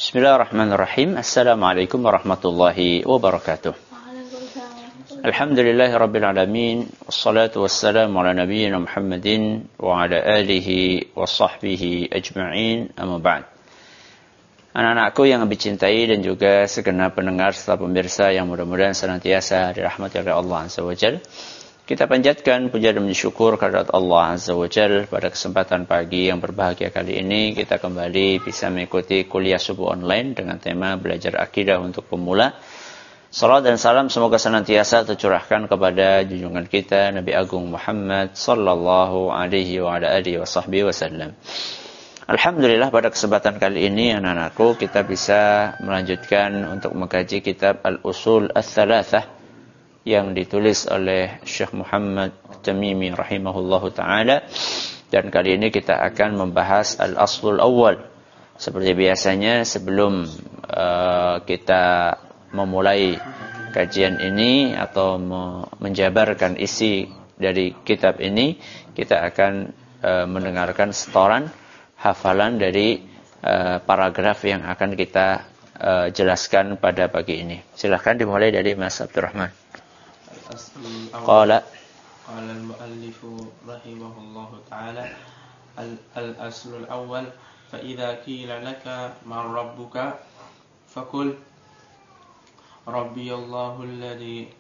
Bismillahirrahmanirrahim. Assalamualaikum warahmatullahi wabarakatuh. Alhamdulillahirabbil alamin. Wassalatu wassalamu ala nabiyyina Muhammadin wa ala alihi wa sahbihi ajma'in. Amma ba'd. Anak-anakku yang kami cintai dan juga segenap pendengar serta pemirsa yang mudah-mudahan senantiasa dirahmati oleh Allah Azza wa Jalla. Kita panjatkan puja dan syukur kehadirat Allah Azza wa Jalla pada kesempatan pagi yang berbahagia kali ini kita kembali bisa mengikuti kuliah subuh online dengan tema belajar akidah untuk pemula. Salam dan salam semoga senantiasa tercurahkan kepada junjungan kita Nabi Agung Muhammad sallallahu alaihi wa ala alihi wasallam. Alhamdulillah pada kesempatan kali ini anak-anakku kita bisa melanjutkan untuk mengkaji kitab Al-Usul Ats-Tsalatsah yang ditulis oleh Syekh Muhammad Tamimi rahimahullahu ta'ala. Dan kali ini kita akan membahas Al-Aslul Awwal. Seperti biasanya sebelum kita memulai kajian ini atau menjabarkan isi dari kitab ini, kita akan mendengarkan setoran hafalan dari paragraf yang akan kita jelaskan pada pagi ini. Silakan dimulai dari Mas Abdurrahman. Qala al-muallif rahimahullahu ta'ala al-aslul awwal fa idza qila laka man rabbuka faqul rabbi Allahu alladhi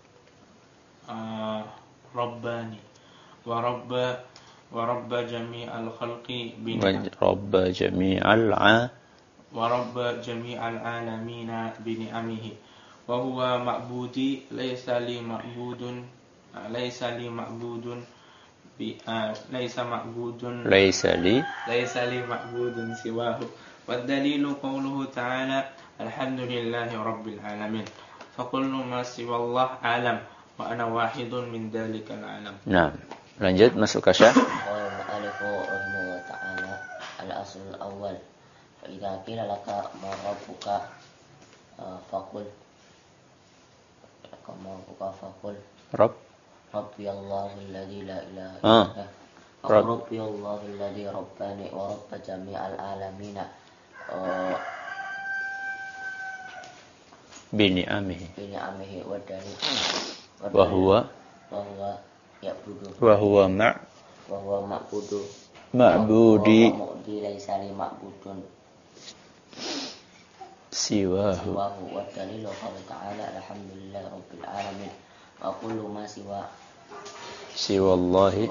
rabbani wa rabba jami'al khalqi rabba jami'al alamina bi ni'amihi wa huwa ma'budi laysa li ma'budun siwahu wa dalilu qawluhu ta'ala alhamdulillahi rabbil alamin fa kullu ma siwa Allah alam wa ana wahidun min dalikal alam. Nah, lanjut masuk ke Syekh. Al-alifu rahimahullah ta'ala al-aslul awwal fa idza qila laka ma rabbuka faqul Rabbi Allahu alladhi la ilaha illa Rabbi Allahu alladhi rabbani wa rabba jami'al alamina bini'amihi wa dari wa huwa ya'budu wa huwa ma'budi laisa li ma'budun siwahu wa dalilu qawli ta'ala alhamdulillahi rabbil alamin wa kullu ma siwallahi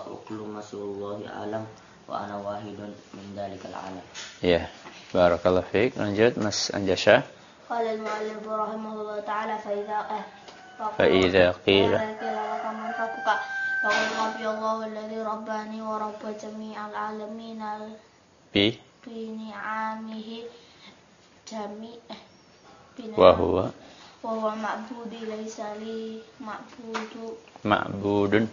alam wa ana wahidun min dalikal alam. Ya, barakallahu fiik. Lanjut Mas Anjasha. Qala al-mu'allif rahimahullah ta'ala fa idza qila man rabbuka faqul rabbi Allahu alladhi rabbani wa rabba jami'al alamin bi ni'amihi wa huwa ma'budi laisa li ma'budun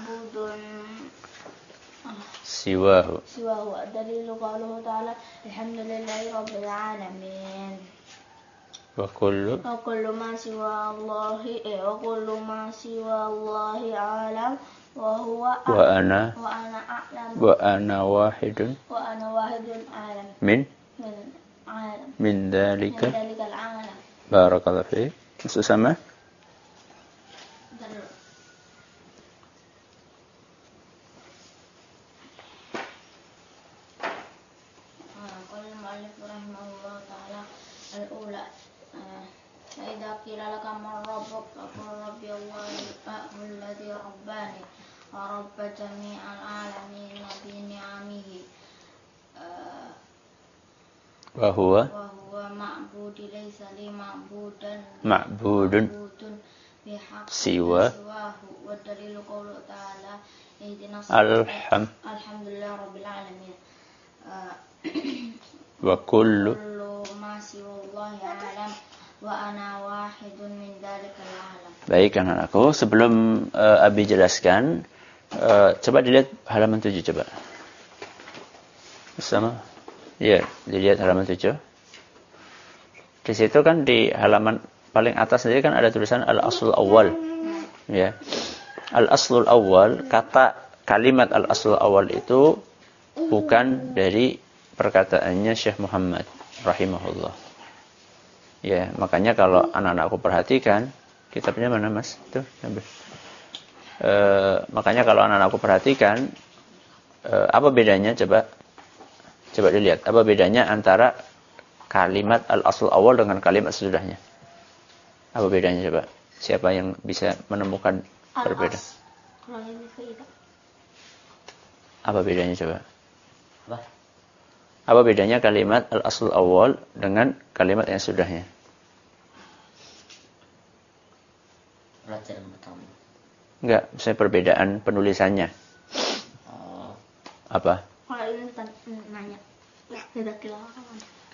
siwahu dalilu qawluhu ta'ala alhamdulillahi rabbil alamin wa kullu ma siwa Allahi alam wa huwa wa ana wahidun alam min dalika alam. Barakallahu fiik. Maksud sama? Qala al-mu'allif rahimahullah ta'ala al-ula fa idza qila laka man rabbuka faqul rabbi Allahu alladhi rabbani wa rabba jami'al alamin bi ni'amihi wa huwa ma'budi laysa li ma'budun siwahu wa dalilu qawluhu ta'ala alhamdulillahi rabbil alamin wa kullu ma siwa Allahi alam wa ana wahidun min dalikal alam. Baik anak-anakku, sebelum Abi jelaskan, coba dilihat halaman 7 coba. Bersama. Ya, dilihat halaman 7. Di situ kan di halaman paling atas sendiri kan ada tulisan al-aslul awwal. Ya. Al-aslul awwal, kata kalimat al-aslul awwal itu bukan dari perkataannya Syekh Muhammad rahimahullah. Ya, makanya kalau anak-anakku perhatikan, kitabnya mana Mas? Tuh, ambil. Makanya kalau anak-anakku perhatikan, apa bedanya? Coba dilihat. Apa bedanya antara kalimat al-asl awal dengan kalimat sesudahnya? Apa bedanya coba? Siapa yang bisa menemukan perbedaan? Apa bedanya coba? Apa bedanya kalimat al-asl awal dengan kalimat yang sudahnya? Pelajaran pertama. Enggak, misalnya perbedaan penulisannya. Apa? Kalau ini nanya. Beda kilogram.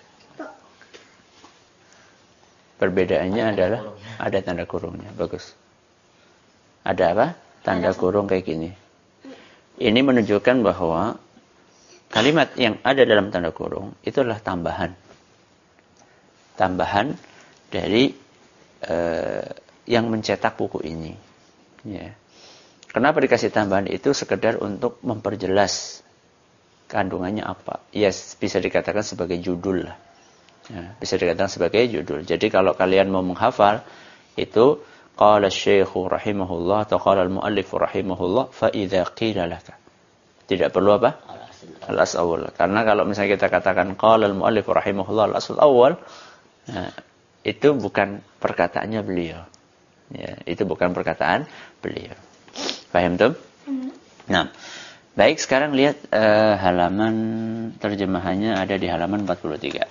Perbedaannya adalah ada tanda kurungnya. Bagus. Ada apa? Tanda kurung kayak gini. Ini menunjukkan bahwa kalimat yang ada dalam tanda kurung itulah tambahan. Tambahan dari yang mencetak buku ini. Ya. Kenapa dikasih tambahan itu? Sekedar untuk memperjelas kandungannya apa. Ya, bisa dikatakan sebagai judul lah. Ya, bisa dikatakan sebagai judul. Jadi kalau kalian mau menghafal itu qala asy-syaikhu rahimahullah atau qala al-muallif rahimahullah fa idza qila laka. Tidak perlu apa? Al-asl awal. Karena kalau misalnya kita katakan qala al-muallif rahimahullah al-asl awal, nah, itu bukan perkataannya beliau. Ya, itu bukan perkataan beliau. Paham tuh? Nah, baik, sekarang lihat halaman terjemahannya ada di halaman 43.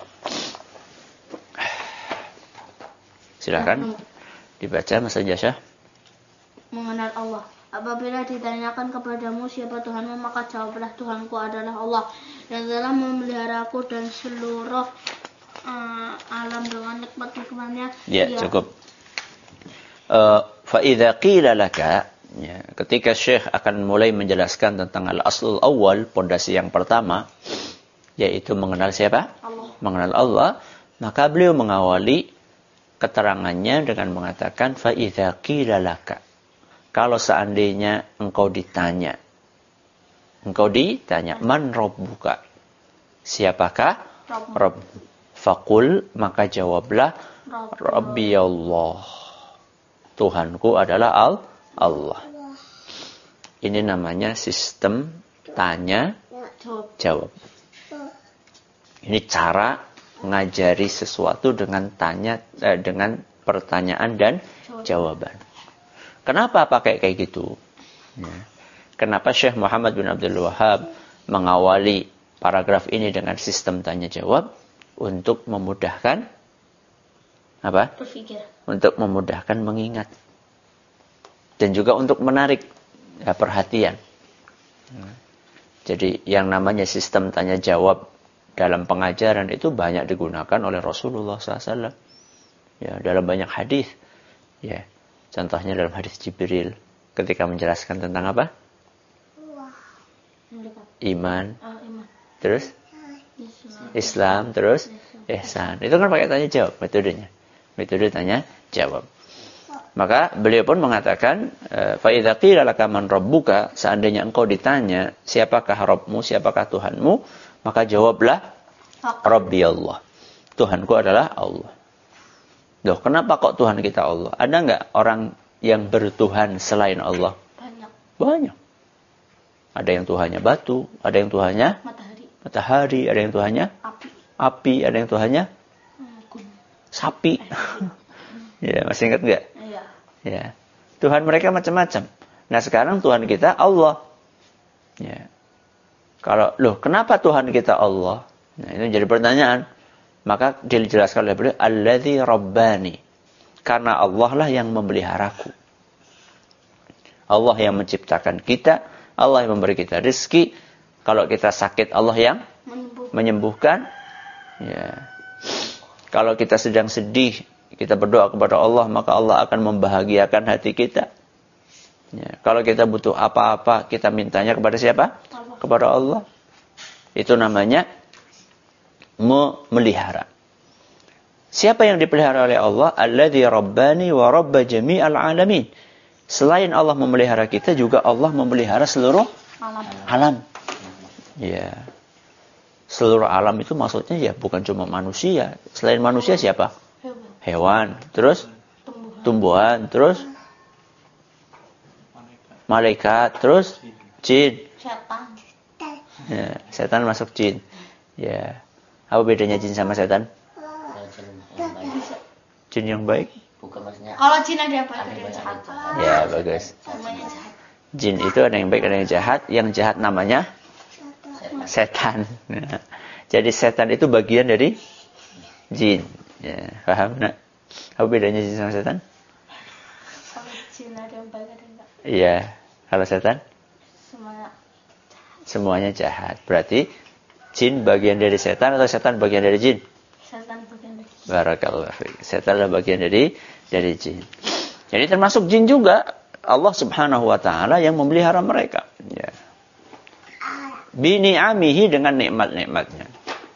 Silakan dibaca Mas Anjasya. Mengenal Allah. Apabila ditanyakan kepadamu siapa Tuhanmu, maka jawablah Tuhanku adalah Allah yang telah memeliharaku dan seluruh alam dengan nikmat-nikmatnya. Ya, cukup. Fa idza qila laka, ya, ketika Syekh akan mulai menjelaskan tentang al-aslul awal, pondasi yang pertama, yaitu mengenal siapa? Allah. Mengenal Allah, maka beliau mengawali keterangannya dengan mengatakan fa idza qila laka. Kalau seandainya engkau ditanya man rabbuka? Siapakah Rabb? Faqul, maka jawablah Rabbi Allah. Tuhanku adalah Allah. Ini namanya sistem tanya jawab. Ini cara mengajari sesuatu dengan dengan pertanyaan dan jawaban. Kenapa pakai kayak gitu? Ya. Kenapa Syekh Muhammad bin Abdul Wahhab mengawali paragraf ini dengan sistem tanya jawab? Untuk memudahkan apa? Berpikir. Untuk memudahkan mengingat. Dan juga untuk menarik perhatian. Jadi yang namanya sistem tanya jawab dalam pengajaran itu banyak digunakan oleh Rasulullah SAW. Ya, dalam banyak hadis. Ya, contohnya dalam hadis Jibril ketika menjelaskan tentang apa? Iman. Terus Islam, terus ihsan. Itu kan pakai tanya jawab metodenya. Metode tanya jawab. Maka beliau pun mengatakan fa idza qila laka man rabbuka, seandainya engkau ditanya siapakah Rabbmu, siapakah Tuhanmu, maka jawablah Rabbi Allah. Tuhanku adalah Allah. Loh, kenapa kok Tuhan kita Allah? Ada enggak orang yang bertuhan selain Allah? Banyak. Ada yang Tuhannya batu, ada yang Tuhannya matahari, ada yang Tuhannya api, ada yang Tuhannya sapi. Ya, masih ingat enggak? Iya. Ya. Tuhan mereka macam-macam. Nah, sekarang Tuhan kita Allah. Ya. Kenapa Tuhan kita Allah? Nah, itu jadi pertanyaan. Maka dijelaskan oleh beliau, Alladzi Rabbani. Karena Allah lah yang memeliharaku. Allah yang menciptakan kita, Allah yang memberi kita rezeki. Kalau kita sakit, Allah yang menyembuhkan. Ya. Kalau kita sedang sedih, kita berdoa kepada Allah, maka Allah akan membahagiakan hati kita. Ya. Kalau kita butuh apa-apa, kita mintanya kepada siapa? Kepada Allah. Itu namanya memelihara. Siapa yang dipelihara oleh Allah? Alladzi rabbani wa rabba jami'al alamin. Selain Allah memelihara kita, juga Allah memelihara seluruh alam. Ya. Seluruh alam itu maksudnya ya bukan cuma manusia. Selain manusia siapa? Hewan. Terus tumbuhan. Terus malaikat. Terus jin. Setan. Ya, setan masuk jin. Ya. Apa bedanya jin sama setan? Yang baik. Jin yang baik. Bukan maksudnya. Kalau jin ada yang baik, Ada ada yang yang jahat. jahat. Ya, bagus. Semuanya jahat. Jin itu ada yang baik, ada yang jahat. Yang jahat namanya setan. Nah, jadi setan itu bagian dari jin. Ya, paham nak? Apa bedanya jin sama setan? Kalau jin ada yang baik, ada yang enggak. Iya. Kalau setan? Semuanya Semuanya jahat. Berarti jin bagian dari setan atau setan bagian dari jin? setan bukan. Barakallahu fiik. Setan adalah bagian dari jin. Jadi termasuk jin juga Allah Subhanahu wa taala yang memelihara mereka. Ya. Bini'amihi dengan nikmat-nikmatnya.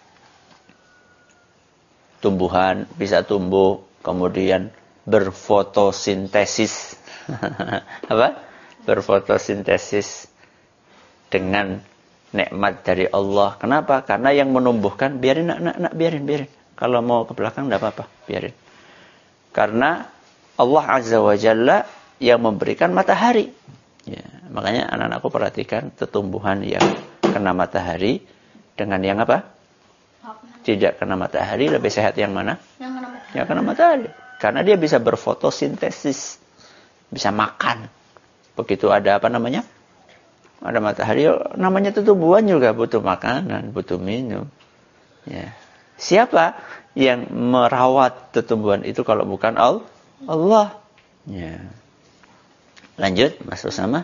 Tumbuhan bisa tumbuh, kemudian berfotosintesis. Apa? Berfotosintesis dengan nikmat dari Allah. Kenapa? Karena yang menumbuhkan, biarin nak, biarin. Kalau mau ke belakang enggak apa-apa, biarin. Karena Allah Azza wa Jalla yang memberikan matahari. Ya, makanya anak-anakku perhatikan tumbuhan yang kena matahari dengan yang apa? Tidak kena matahari, lebih sehat yang mana? Yang kena matahari. Karena dia bisa berfotosintesis. Bisa makan. Begitu ada apa namanya? Ada matahari, namanya tumbuhan juga butuh makanan, butuh minum. Ya. Siapa yang merawat tumbuhan itu kalau bukan Allah? Ya. Lanjut, Mas Usama.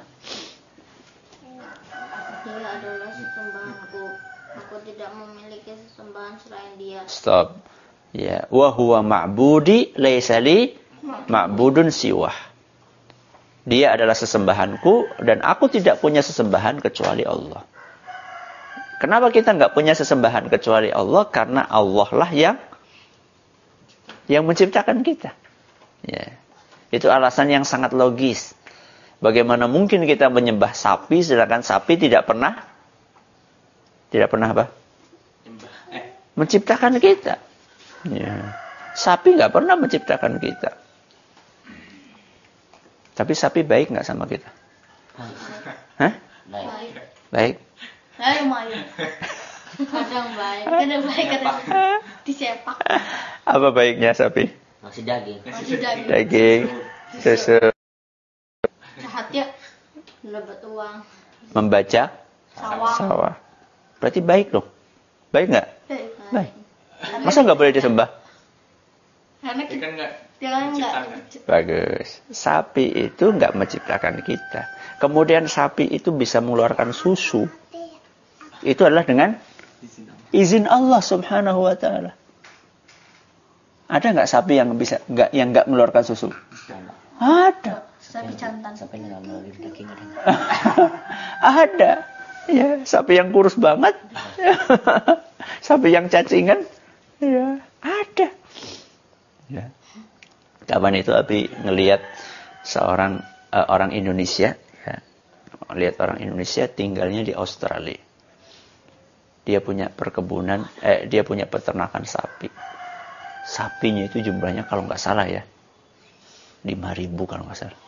Dia adalah sesembahanku. Aku tidak memiliki sesembahan selain dia. Stop. Ya, wa huwa ma'budi laisa li ma'budun siwah. Dia adalah sesembahanku dan aku tidak punya sesembahan kecuali Allah. Kenapa kita nggak punya sesembahan kecuali Allah? Karena Allah lah yang menciptakan kita. Ya. Itu alasan yang sangat logis. Bagaimana mungkin kita menyembah sapi sedangkan sapi tidak pernah apa? Menciptakan kita. Ya. Sapi nggak pernah menciptakan kita. Tapi sapi baik nggak sama kita? Hah? Baik. Lumayan. Kadang baik, kadang disepak. Apa baiknya sapi? Masih daging. Daging, susu. Jahat ya, dapat uang. Membaca Sawah. sawah. Berarti baik loh. Baik nggak? Baik. Masa nggak boleh disembah? Karena Dia kan enggak dia kan enggak. Bagus. Sapi itu nggak menciptakan kita. Kemudian sapi itu bisa mengeluarkan susu. Itu adalah dengan izin Allah Subhanahu wa taala. Ada nggak sapi yang nggak mengeluarkan susu? Ada. Sapi jantan. Sampai nggak melalui daging ada. Ada. Ya, sapi yang kurus banget. Sapi yang cacingan. Ya, ada. Ya. Kapan itu Abi ngelihat seorang orang Indonesia, ya. Lihat orang Indonesia tinggalnya di Australia. Dia punya perkebunan, dia punya peternakan sapi. Sapinya itu jumlahnya kalau nggak salah ya 5.000 kalau nggak salah.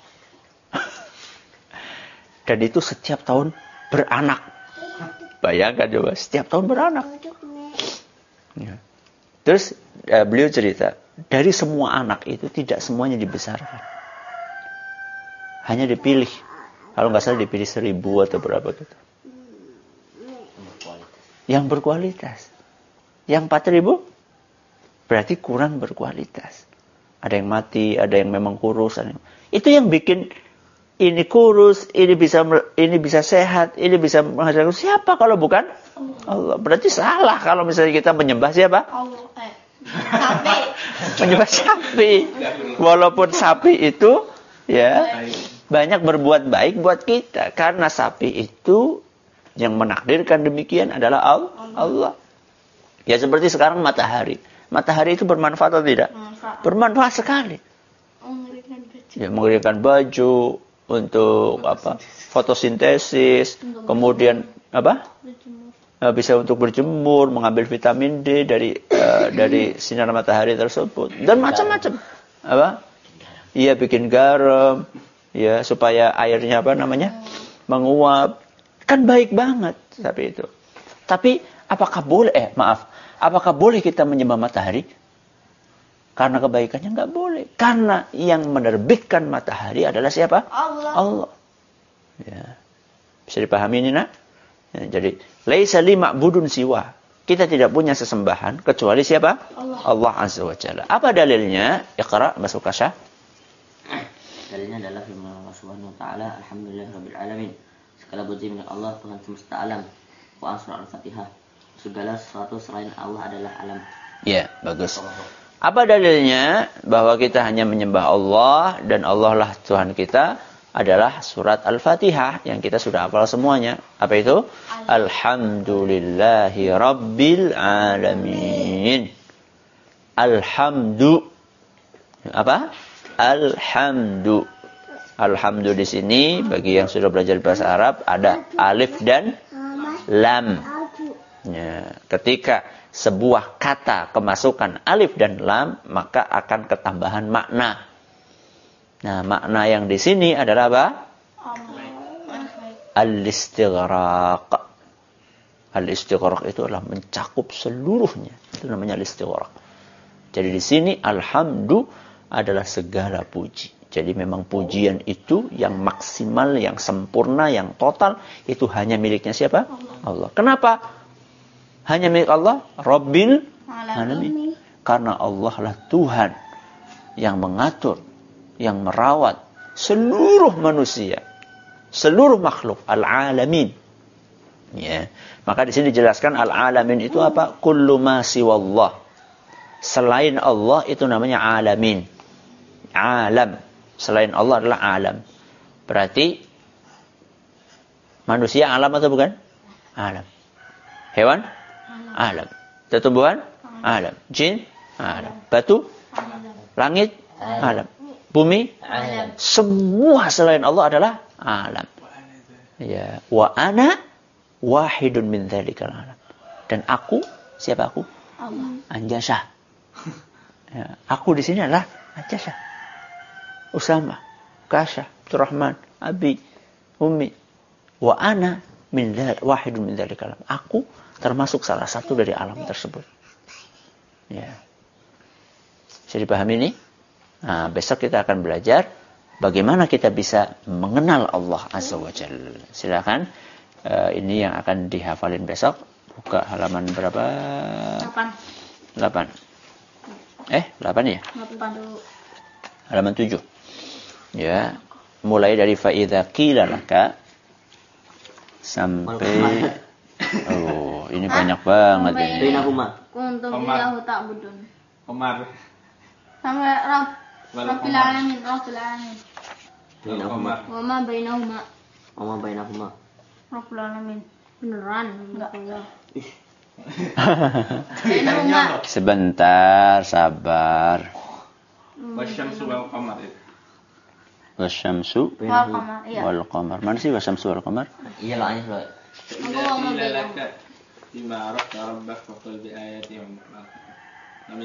Dan itu setiap tahun beranak. Bayangkan coba, setiap tahun beranak. Ya. Terus beliau cerita, dari semua anak itu tidak semuanya dibesarkan. Hanya dipilih. Kalau nggak salah dipilih 1.000 atau berapa gitu. Yang berkualitas. Yang 4.000 berarti kurang berkualitas. Ada yang mati, ada yang memang kurus. Itu yang bikin ini kurus, ini bisa sehat, ini bisa menghasilkan. Siapa kalau bukan Allah? Berarti salah kalau misalnya kita menyembah siapa? Allah. Sapi. Menyembah sapi. Walaupun sapi itu ya banyak berbuat baik buat kita. Karena sapi itu yang menakdirkan demikian adalah Allah. Ya seperti sekarang matahari. Matahari itu bermanfaat atau tidak? Bermanfaat sekali. Ya, mengeringkan baju untuk apa? Fotosintesis. Kemudian apa? bisa untuk berjemur, mengambil vitamin D dari sinar matahari tersebut, dan macam-macam. Apa? Iya, bikin garam, ya, supaya airnya menguap. Kan baik banget tapi itu. Tapi apakah boleh kita menyembah matahari? Karena kebaikannya nggak boleh. Karena yang menerbitkan matahari adalah siapa? Allah. Ya. Bisa dipahami ini, nak? Ya, jadi, laisa li ma'budun siwa. Kita tidak punya sesembahan kecuali siapa? Allah Azza wa Jalla. Apa dalilnya? Iqra, masuk kasyah. Dalilnya adalah firman Allah Subhanahu wa taala, alhamdulillahirabbil alamin. Segala puji milik Allah, Tuhan semesta alam. Wa surah Al-Fatihah. Segala sesuatu selain Allah adalah alam. Ya, bagus. Apa dalilnya bahwa kita hanya menyembah Allah dan Allah lah Tuhan kita? Adalah surat Al-Fatihah yang kita sudah hafal semuanya. Apa itu? Alhamdulillahi Rabbil Alamin. Alhamdu. Apa? Alhamdu. Alhamdu di sini bagi yang sudah belajar bahasa Arab ada alif dan lam. Ya, ketika sebuah kata kemasukan alif dan lam, maka akan ketambahan makna. Nah, makna yang di sini adalah apa? Al-istighraq. Al-istighraq itu adalah mencakup seluruhnya. Itu namanya al-istighraq. Jadi di sini alhamdu adalah segala puji. Jadi memang pujian itu yang maksimal, yang sempurna, yang total itu hanya miliknya siapa? Allah. Kenapa? Hanya milik Allah, Rabbil Alamin. Karena Allah lah Tuhan yang mengatur, yang merawat seluruh manusia, seluruh makhluk, al-alamin. Ya. Maka di sini dijelaskan al-alamin itu apa? Kullu ma siwallah. Selain Allah itu namanya alamin. Alam. Selain Allah adalah alam. Berarti manusia alam atau bukan? Alam. Hewan? Alam. Tumbuhan? Alam. Jin? Alam. Batu? Langit? Alam. Bumi? Alam. Semua selain Allah adalah alam. Ya. Wa ana wahidun min dzalikal alam. Dan aku, siapa aku? Allah. Anjasah. Ya. Aku di sini adalah Anjasah. Usama, Kasha, Abdurrahman, Abi, Ummi. Wa ana wahidun min dzalikal alam. Aku termasuk salah satu dari alam tersebut. Ya. Bisa dipahami ini? Nah, besok kita akan belajar bagaimana kita bisa mengenal Allah Azza wa Jalla. Silakan. Ini yang akan dihafalin besok. Buka halaman berapa? 8. 8 ya? 8 dulu. Halaman 7. Ya. Mulai dari fa'idza qila laka sampai ini banyak banget ini. Bainahuma. Kuntum ilahu ta'budun. Qamar. Sampai Rabbil alamin. Bainahuma. Wa ma bainahuma. Wa ma bainahuma. Rabbil alamin. Beneran enggak ya? Sebentar, sabar. Wasyamsu wal qamar. Wasyamsu wal qamar. Mana sih wasyamsu wal qamar? Iya lah, ini loh. Bima arafta rabbak faqul bi ayati min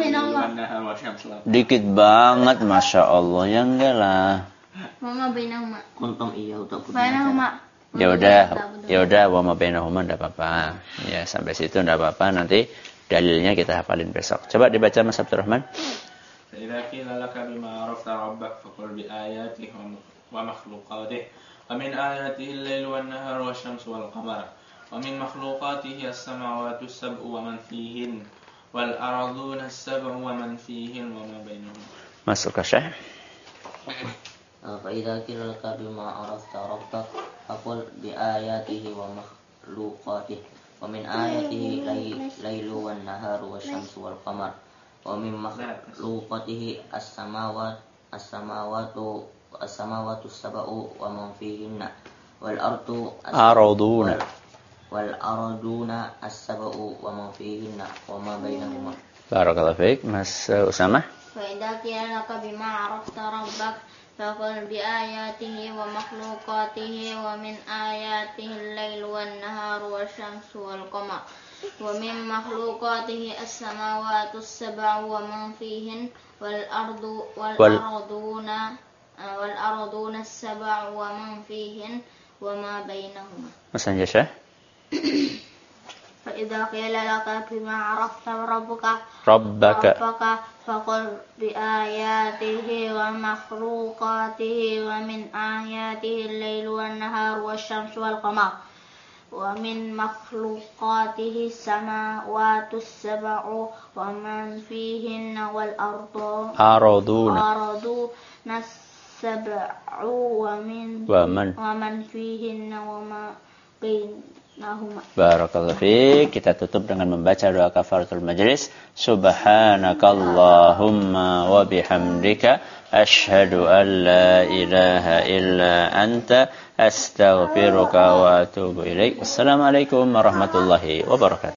Dikit banget, Masya Allah. Ya enggak lah. Mama bainahuma. Kuntum iya utak putih. Bainahuma. Ya udah, wa ma bainahuma enggak apa-apa. Ya, sampai situ enggak apa-apa. Nanti dalilnya kita hafalin besok. Coba dibaca Mas Abdurrahman. فإذا قيل لك بما عرفت ربك فقل بآياته ومخلوقاته ومن آياته الليل والنهار والشمس والقمر ومن مخلوقاته السماوات السبع ومن فيهن والأرضون السبع ومن فيهن وما بينهما. Masuk ke Syekh. فإذا قيل لك بما عرفت ربك فقل بآياته ومخلوقاته ومن آياته الليل والنهار والشمس والقمر ومن مخلوقاته السماوات السبع ومن فيهن والأرضون السبع ومن فيهن وما بينهما. Barakallahu fiik. Mas Usama. فإذا قيل لك بما عرفت ربك فقل بآياته ومخلوقاته ومن آياته الليل والنهار والشمس والقمر ومن مخلوقاته السماوات السبع ومن فيهن والأرضون السبع ومن فيهن وما بينهما. Masanya Syekh. فإذا قيل لك بما عرفت ربك فقل بآياته ومخلوقاته ومن آياته الليل والنهار والشمس والقمر ومن مخلوقاته السماوات السبع ومن فيهن والأرضون السبع ومن فيهن وما بينهما. Barakallahu fiik. Kita tutup dengan membaca doa kafaratul majlis. Subhanakallahumma wa bihamdika asyhadu an la ilaha illa anta astaghfiruka wa atubu ilaik. Wassalamualaikum warahmatullahi wabarakatuh.